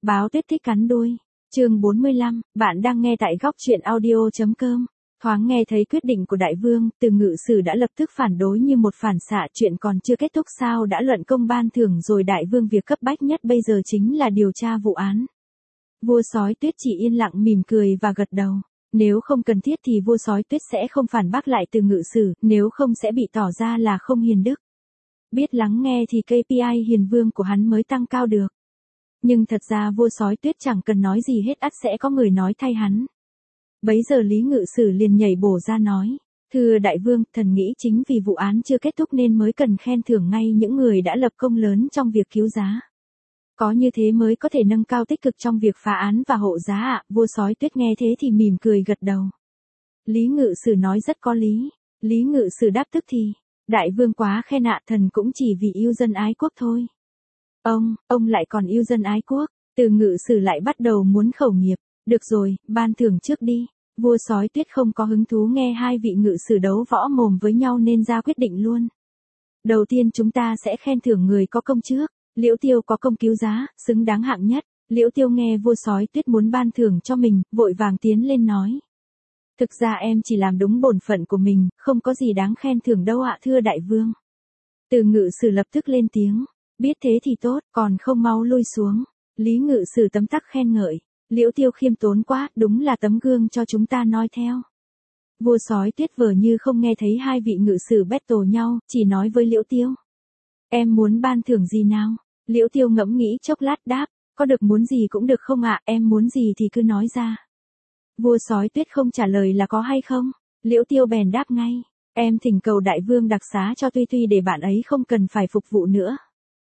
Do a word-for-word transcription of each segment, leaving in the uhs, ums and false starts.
Báo tuyết thích cắn đuôi. Chương bốn mươi lăm, bạn đang nghe tại góc truyện audio chấm com. Thoáng nghe thấy quyết định của đại vương, Từ Ngự Sử đã lập tức phản đối như một phản xạ, chuyện còn chưa kết thúc sao đã luận công ban thưởng rồi đại vương, việc cấp bách nhất bây giờ chính là điều tra vụ án. Vua Sói Tuyết chỉ yên lặng mỉm cười và gật đầu. Nếu không cần thiết thì vua Sói Tuyết sẽ không phản bác lại Từ Ngự Sử, nếu không sẽ bị tỏ ra là không hiền đức. Biết lắng nghe thì ca pê i hiền vương của hắn mới tăng cao được. Nhưng thật ra vua Sói Tuyết chẳng cần nói gì hết, ắt sẽ có người nói thay hắn. Bấy giờ Lý Ngự Sử liền nhảy bổ ra nói, thưa đại vương, thần nghĩ chính vì vụ án chưa kết thúc nên mới cần khen thưởng ngay những người đã lập công lớn trong việc cứu giá. Có như thế mới có thể nâng cao tích cực trong việc phá án và hộ giá ạ. À. Vua Sói Tuyết nghe thế thì mỉm cười gật đầu. Lý Ngự Sử nói rất có lý. Lý Ngự Sử đáp tức thì, đại vương quá khen ạ, thần cũng chỉ vì yêu dân ái quốc thôi. Ông, ông lại còn yêu dân ái quốc. Từ Ngự Sử lại bắt đầu muốn khẩu nghiệp. Được rồi, ban thưởng trước đi. Vua Sói Tuyết không có hứng thú nghe hai vị ngự sử đấu võ mồm với nhau nên ra quyết định luôn. Đầu tiên chúng ta sẽ khen thưởng người có công trước. Liễu Tiêu có công cứu giá, xứng đáng hạng nhất. Liễu Tiêu nghe vua Sói Tuyết muốn ban thưởng cho mình, vội vàng tiến lên nói. Thực ra em chỉ làm đúng bổn phận của mình, không có gì đáng khen thưởng đâu ạ, thưa đại vương. Từ Ngự Sử lập tức lên tiếng. Biết thế thì tốt, còn không mau lui xuống. Lý Ngự Sử tấm tắc khen ngợi. Liễu Tiêu khiêm tốn quá, đúng là tấm gương cho chúng ta noi theo. Vua Sói Tuyết vờ như không nghe thấy hai vị ngự sử battle nhau, chỉ nói với Liễu Tiêu. Em muốn ban thưởng gì nào? Liễu Tiêu ngẫm nghĩ chốc lát đáp, có được muốn gì cũng được không ạ, em muốn gì thì cứ nói ra. Vua Sói Tuyết không trả lời là có hay không, Liễu Tiêu bèn đáp ngay, em thỉnh cầu đại vương đặc xá cho Tuy Tuy để bạn ấy không cần phải phục vụ nữa.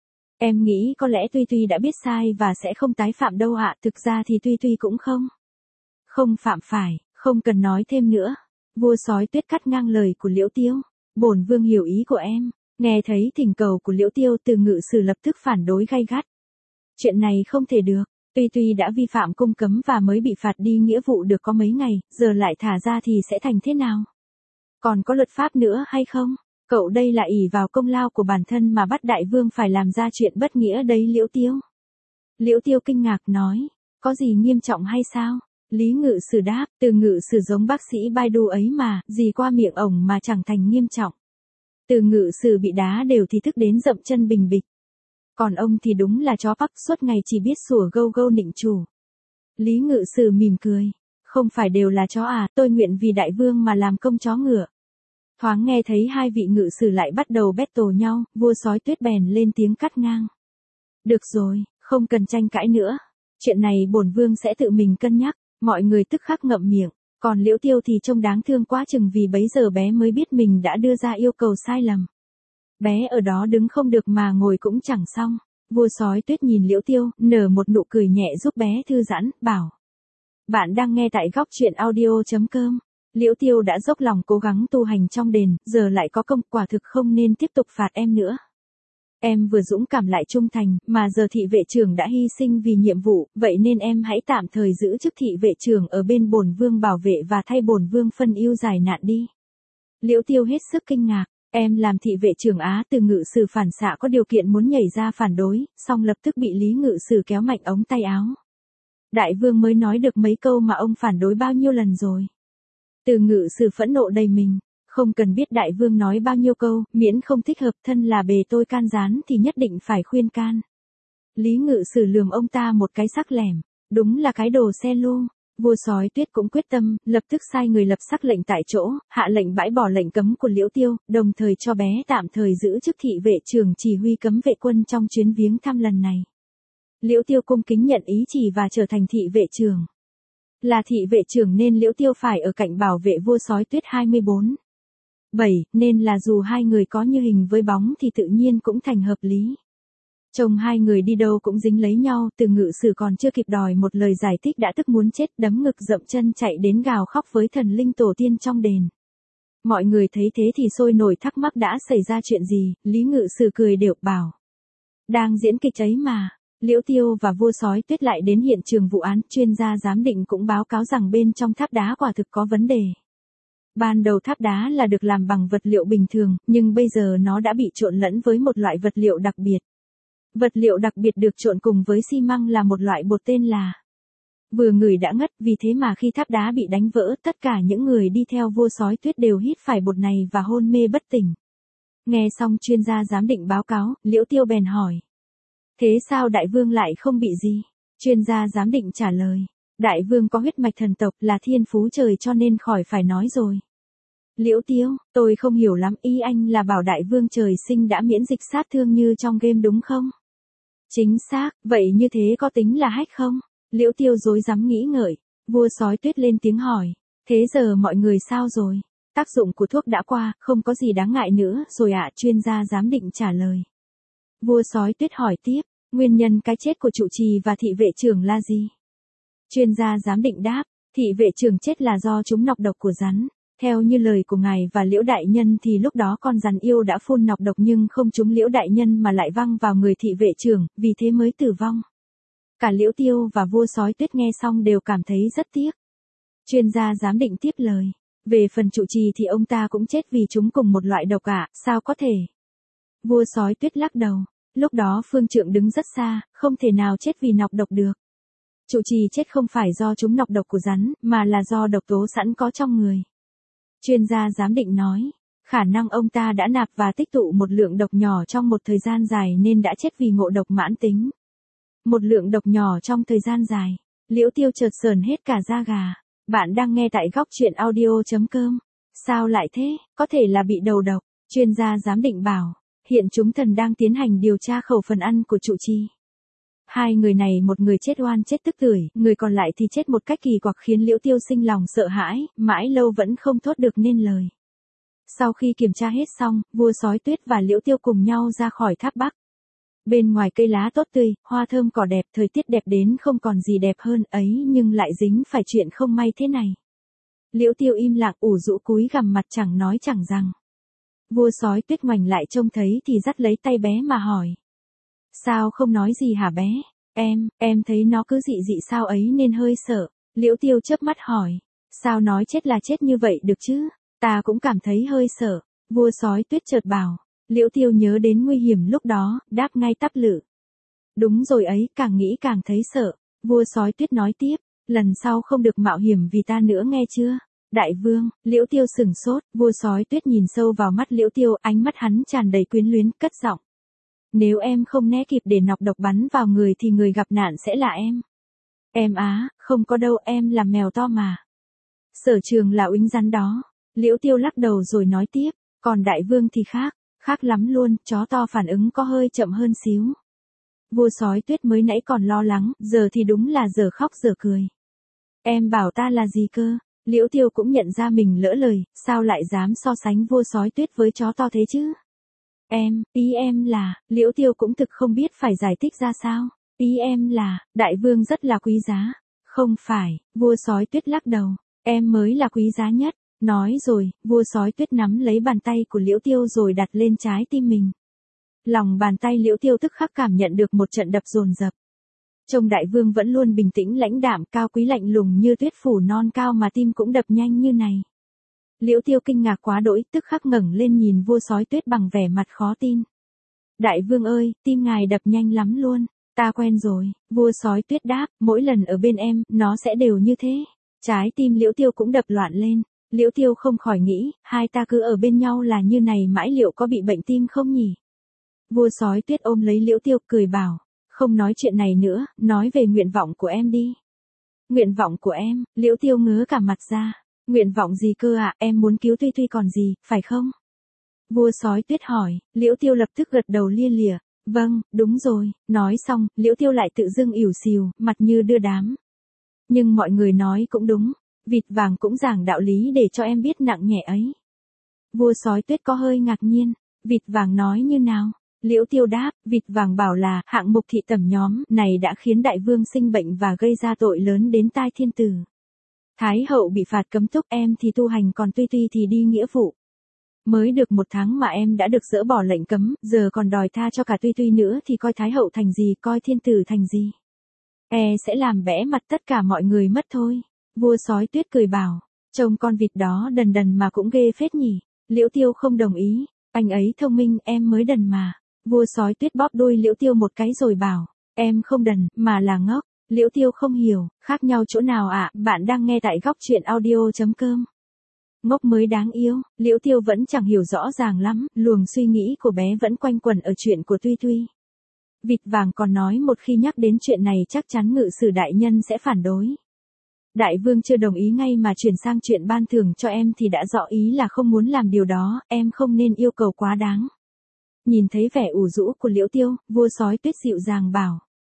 Em nghĩ có lẽ Tuy Tuy đã biết sai và sẽ không tái phạm đâu ạ, thực ra thì Tuy Tuy cũng không. Không phạm phải, không cần nói thêm nữa. Vua Sói Tuyết cắt ngang lời của Liễu Tiêu, bổn vương hiểu ý của em. Nghe thấy thỉnh cầu của Liễu Tiêu, Từ Ngự Sử lập tức phản đối gay gắt. Chuyện này không thể được, Tuy Tuy đã vi phạm cung cấm và mới bị phạt đi nghĩa vụ được có mấy ngày, giờ lại thả ra thì sẽ thành thế nào? Còn có luật pháp nữa hay không? Cậu đây là ỷ vào công lao của bản thân mà bắt đại vương phải làm ra chuyện bất nghĩa đấy Liễu Tiêu. Liễu Tiêu kinh ngạc nói, có gì nghiêm trọng hay sao? Lý Ngự Sử đáp, Từ Ngự Sử giống bác sĩ Baidu ấy mà, gì qua miệng ổng mà chẳng thành nghiêm trọng. Từ Ngự Sử bị đá đều thì thức đến dậm chân bình bịch. Còn ông thì đúng là chó bắc, suốt ngày chỉ biết sủa gâu gâu nịnh chủ. Lý Ngự Sử mỉm cười, không phải đều là chó à, tôi nguyện vì đại vương mà làm công chó ngựa. Thoáng nghe thấy hai vị ngự sử lại bắt đầu battle nhau, vua Sói Tuyết bèn lên tiếng cắt ngang. Được rồi, không cần tranh cãi nữa. Chuyện này bổn vương sẽ tự mình cân nhắc, mọi người tức khắc ngậm miệng. Còn Liễu Tiêu thì trông đáng thương quá chừng vì bấy giờ bé mới biết mình đã đưa ra yêu cầu sai lầm. Bé ở đó đứng không được mà ngồi cũng chẳng xong. Vua Sói Tuyết nhìn Liễu Tiêu, nở một nụ cười nhẹ giúp bé thư giãn, bảo. Bạn đang nghe tại góc truyện audio chấm com. Liễu Tiêu đã dốc lòng cố gắng tu hành trong đền, giờ lại có công, quả thực không nên tiếp tục phạt em nữa. Em vừa dũng cảm lại trung thành, mà giờ thị vệ trưởng đã hy sinh vì nhiệm vụ, vậy nên em hãy tạm thời giữ chức thị vệ trưởng ở bên bổn vương bảo vệ và thay bổn vương phân ưu giải nạn đi. Liễu Tiêu hết sức kinh ngạc, em làm thị vệ trưởng á? Từ Ngự Sử phản xạ có điều kiện muốn nhảy ra phản đối, song lập tức bị Lý Ngự Sử kéo mạnh ống tay áo. Đại vương mới nói được mấy câu mà ông phản đối bao nhiêu lần rồi. Từ Ngự Sử phẫn nộ đầy mình, không cần biết đại vương nói bao nhiêu câu, miễn không thích hợp, thân là bề tôi can gián thì nhất định phải khuyên can. Lý Ngự Sử lườm ông ta một cái sắc lẻm, đúng là cái đồ xe lô. Vua Sói Tuyết cũng quyết tâm, lập tức sai người lập sắc lệnh tại chỗ, hạ lệnh bãi bỏ lệnh cấm của Liễu Tiêu, đồng thời cho bé tạm thời giữ chức thị vệ trưởng chỉ huy cấm vệ quân trong chuyến viếng thăm lần này. Liễu Tiêu cung kính nhận ý chỉ và trở thành thị vệ trưởng. Là thị vệ trưởng nên Liễu Tiêu phải ở cạnh bảo vệ vua Sói Tuyết hai mươi bốn bảy, nên là dù hai người có như hình với bóng thì tự nhiên cũng thành hợp lý. Chồng hai người đi đâu cũng dính lấy nhau, Từ Ngự Sử còn chưa kịp đòi một lời giải thích đã tức muốn chết, đấm ngực dậm chân chạy đến gào khóc với thần linh tổ tiên trong đền. Mọi người thấy thế thì sôi nổi thắc mắc đã xảy ra chuyện gì, Lý Ngự Sử cười đều bảo. Đang diễn kịch ấy mà. Liễu Tiêu và vua Sói Tuyết lại đến hiện trường vụ án, chuyên gia giám định cũng báo cáo rằng bên trong tháp đá quả thực có vấn đề. Ban đầu tháp đá là được làm bằng vật liệu bình thường, nhưng bây giờ nó đã bị trộn lẫn với một loại vật liệu đặc biệt. Vật liệu đặc biệt được trộn cùng với xi măng là một loại bột tên là vừa ngửi đã ngất, vì thế mà khi tháp đá bị đánh vỡ, tất cả những người đi theo vua sói tuyết đều hít phải bột này và hôn mê bất tỉnh. Nghe xong chuyên gia giám định báo cáo, Liễu Tiêu bèn hỏi. Thế sao đại vương lại không bị gì? Chuyên gia giám định trả lời. Đại vương có huyết mạch thần tộc, là thiên phú trời cho nên khỏi phải nói rồi. Liễu Tiêu, tôi không hiểu lắm, ý anh là bảo đại vương trời sinh đã miễn dịch sát thương như trong game đúng không? Chính xác, vậy như thế có tính là hack không? Liễu Tiêu rối rắm nghĩ ngợi. Vua sói tuyết lên tiếng hỏi. Thế giờ mọi người sao rồi? Tác dụng của thuốc đã qua, không có gì đáng ngại nữa rồi ạ, chuyên gia giám định trả lời. Vua sói tuyết hỏi tiếp, nguyên nhân cái chết của trụ trì và thị vệ trưởng là gì? Chuyên gia giám định đáp, thị vệ trưởng chết là do trúng nọc độc của rắn. Theo như lời của ngài và Liễu đại nhân thì lúc đó con rắn yêu đã phun nọc độc nhưng không trúng Liễu đại nhân mà lại văng vào người thị vệ trưởng, vì thế mới tử vong. Cả Liễu Tiêu và vua sói tuyết nghe xong đều cảm thấy rất tiếc. Chuyên gia giám định tiếp lời. Về phần trụ trì thì ông ta cũng chết vì chúng cùng một loại độc ạ, sao có thể? Vua sói tuyết lắc đầu. Lúc đó phương trượng đứng rất xa, không thể nào chết vì nọc độc được. Trụ trì chết không phải do chúng nọc độc của rắn, mà là do độc tố sẵn có trong người. Chuyên gia giám định nói, khả năng ông ta đã nạp và tích tụ một lượng độc nhỏ trong một thời gian dài nên đã chết vì ngộ độc mãn tính. Một lượng độc nhỏ trong thời gian dài. Liễu Tiêu chợt sờn hết cả da gà. Bạn đang nghe tại góc truyện audio chấm com. Sao lại thế, có thể là bị đầu độc. Chuyên gia giám định bảo, hiện chúng thần đang tiến hành điều tra khẩu phần ăn của trụ trì. Hai người này, một người chết oan chết tức tưởi, người còn lại thì chết một cách kỳ quặc khiến Liễu Tiêu sinh lòng sợ hãi, mãi lâu vẫn không thốt được nên lời. Sau khi kiểm tra hết xong, vua sói tuyết và Liễu Tiêu cùng nhau ra khỏi tháp Bắc. Bên ngoài cây lá tốt tươi, hoa thơm cỏ đẹp, thời tiết đẹp đến không còn gì đẹp hơn ấy, nhưng lại dính phải chuyện không may thế này. Liễu Tiêu im lặng ủ rũ cúi gằm mặt chẳng nói chẳng rằng. Vua sói tuyết ngoảnh lại trông thấy thì dắt lấy tay bé mà hỏi. Sao không nói gì hả bé? Em, em thấy nó cứ dị dị sao ấy nên hơi sợ. Liễu Tiêu chớp mắt hỏi. Sao nói chết là chết như vậy được chứ? Ta cũng cảm thấy hơi sợ. Vua sói tuyết chợt bảo. Liễu Tiêu nhớ đến nguy hiểm lúc đó, đáp ngay tắp lự. Đúng rồi ấy, càng nghĩ càng thấy sợ. Vua sói tuyết nói tiếp. Lần sau không được mạo hiểm vì ta nữa nghe chưa? Đại vương, Liễu Tiêu sửng sốt, vua sói tuyết nhìn sâu vào mắt Liễu Tiêu, ánh mắt hắn tràn đầy quyến luyến, cất giọng. Nếu em không né kịp để nọc độc bắn vào người thì người gặp nạn sẽ là em. Em á, không có đâu, em là mèo to mà. Sở trường là uýnh rắn đó. Liễu Tiêu lắc đầu rồi nói tiếp, còn đại vương thì khác, khác lắm luôn, chó to phản ứng có hơi chậm hơn xíu. Vua sói tuyết mới nãy còn lo lắng, giờ thì đúng là giờ khóc giờ cười. Em bảo ta là gì cơ? Liễu Tiêu cũng nhận ra mình lỡ lời, sao lại dám so sánh vua sói tuyết với chó to thế chứ? Em, ý em là, Liễu Tiêu cũng thực không biết phải giải thích ra sao. Ý em là, đại vương rất là quý giá. Không phải, vua sói tuyết lắc đầu, em mới là quý giá nhất. Nói rồi, vua sói tuyết nắm lấy bàn tay của Liễu Tiêu rồi đặt lên trái tim mình. Lòng bàn tay Liễu Tiêu tức khắc cảm nhận được một trận đập dồn dập. Trông đại vương vẫn luôn bình tĩnh lãnh đạm, cao quý lạnh lùng như tuyết phủ non cao mà tim cũng đập nhanh như này. Liễu Tiêu kinh ngạc quá đỗi, tức khắc ngẩng lên nhìn vua sói tuyết bằng vẻ mặt khó tin. Đại vương ơi, tim ngài đập nhanh lắm luôn. Ta quen rồi, vua sói tuyết đáp, mỗi lần ở bên em, nó sẽ đều như thế. Trái tim Liễu Tiêu cũng đập loạn lên. Liễu Tiêu không khỏi nghĩ, hai ta cứ ở bên nhau là như này mãi liệu có bị bệnh tim không nhỉ? Vua sói tuyết ôm lấy Liễu Tiêu cười bảo, không nói chuyện này nữa, nói về nguyện vọng của em đi. Nguyện vọng của em, Liễu Tiêu ngớ cả mặt ra. Nguyện vọng gì cơ ạ, à? Em muốn cứu Tuy Tuy còn gì, phải không? Vua sói tuyết hỏi, Liễu Tiêu lập tức gật đầu lia lịa. Vâng, đúng rồi, nói xong, Liễu Tiêu lại tự dưng ỉu xìu, mặt như đưa đám. Nhưng mọi người nói cũng đúng, vịt vàng cũng giảng đạo lý để cho em biết nặng nhẹ ấy. Vua sói tuyết có hơi ngạc nhiên, vịt vàng nói như nào? Liễu Tiêu đáp, vịt vàng bảo là hạng mục thị tẩm nhóm này đã khiến đại vương sinh bệnh và gây ra tội lớn đến tai thiên tử. Thái hậu bị phạt cấm túc, em thì tu hành, còn Tuy Tuy thì đi nghĩa vụ. Mới được một tháng mà em đã được dỡ bỏ lệnh cấm, giờ còn đòi tha cho cả Tuy Tuy nữa thì coi Thái hậu thành gì, coi thiên tử thành gì. E sẽ làm bẽ mặt tất cả mọi người mất thôi. Vua sói tuyết cười bảo, trông con vịt đó đần đần mà cũng ghê phết nhỉ. Liễu Tiêu không đồng ý, anh ấy thông minh, em mới đần mà. Vua sói tuyết bóp đuôi Liễu Tiêu một cái rồi bảo, em không đần, mà là ngốc. Liễu Tiêu không hiểu, khác nhau chỗ nào ạ, à? Bạn đang nghe tại góc truyện audio.com. Ngốc mới đáng yêu, Liễu Tiêu vẫn chẳng hiểu rõ ràng lắm, luồng suy nghĩ của bé vẫn quanh quẩn ở chuyện của Tuy Tuy. Vịt vàng còn nói một khi nhắc đến chuyện này chắc chắn ngự sử đại nhân sẽ phản đối. Đại vương chưa đồng ý ngay mà chuyển sang chuyện ban thưởng cho em thì đã rõ ý là không muốn làm điều đó, em không nên yêu cầu quá đáng. Nhìn thấy vẻ ủ rũ của Liễu Tiêu, vua sói tuyết dịu dàng bảo.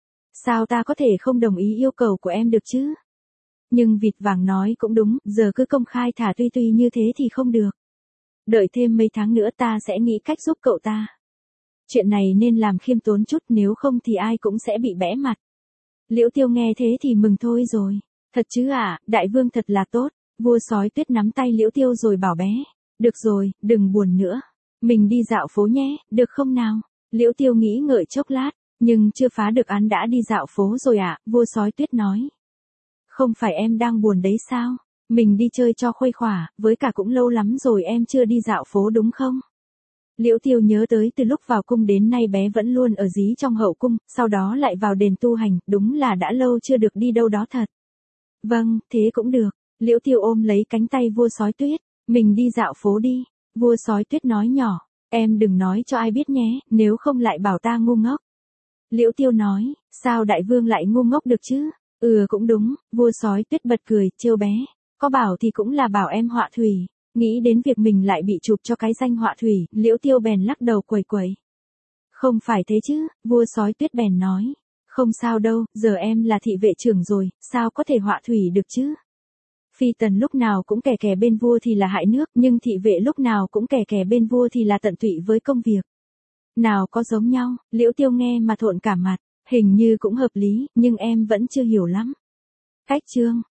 Sao ta có thể không đồng ý yêu cầu của em được chứ? Nhưng vịt vàng nói cũng đúng, giờ cứ công khai thả Tuy Tuy như thế thì không được. Đợi thêm mấy tháng nữa ta sẽ nghĩ cách giúp cậu ta. Chuyện này nên làm khiêm tốn chút, nếu không thì ai cũng sẽ bị bẽ mặt. Liễu Tiêu nghe thế thì mừng thôi rồi. Thật chứ ạ, à, đại vương thật là tốt. Vua sói tuyết nắm tay Liễu Tiêu rồi bảo bé. Được rồi, đừng buồn nữa. Mình đi dạo phố nhé, được không nào? Liễu Tiêu nghĩ ngợi chốc lát, nhưng chưa phá được án đã đi dạo phố rồi ạ, à, vua sói tuyết nói. Không phải em đang buồn đấy sao? Mình đi chơi cho khuây khỏa, với cả cũng lâu lắm rồi em chưa đi dạo phố đúng không? Liễu Tiêu nhớ tới từ lúc vào cung đến nay bé vẫn luôn ở dí trong hậu cung, sau đó lại vào đền tu hành, đúng là đã lâu chưa được đi đâu đó thật. Vâng, thế cũng được. Liễu Tiêu ôm lấy cánh tay vua sói tuyết, mình đi dạo phố đi. Vua sói tuyết nói nhỏ, em đừng nói cho ai biết nhé, nếu không lại bảo ta ngu ngốc. Liễu Tiêu nói, sao đại vương lại ngu ngốc được chứ? Ừ cũng đúng, vua sói tuyết bật cười, trêu bé. Có bảo thì cũng là bảo em họa thủy. Nghĩ đến việc mình lại bị chụp cho cái danh họa thủy, Liễu Tiêu bèn lắc đầu quẩy quẩy. Không phải thế chứ, vua sói tuyết bèn nói. Không sao đâu, giờ em là thị vệ trưởng rồi, sao có thể họa thủy được chứ? Phi tần lúc nào cũng kè kè bên vua thì là hại nước, nhưng thị vệ lúc nào cũng kè kè bên vua thì là tận tụy với công việc. Nào có giống nhau, Liễu Tiêu nghe mà thộn cả mặt, hình như cũng hợp lý, nhưng em vẫn chưa hiểu lắm. Cách chương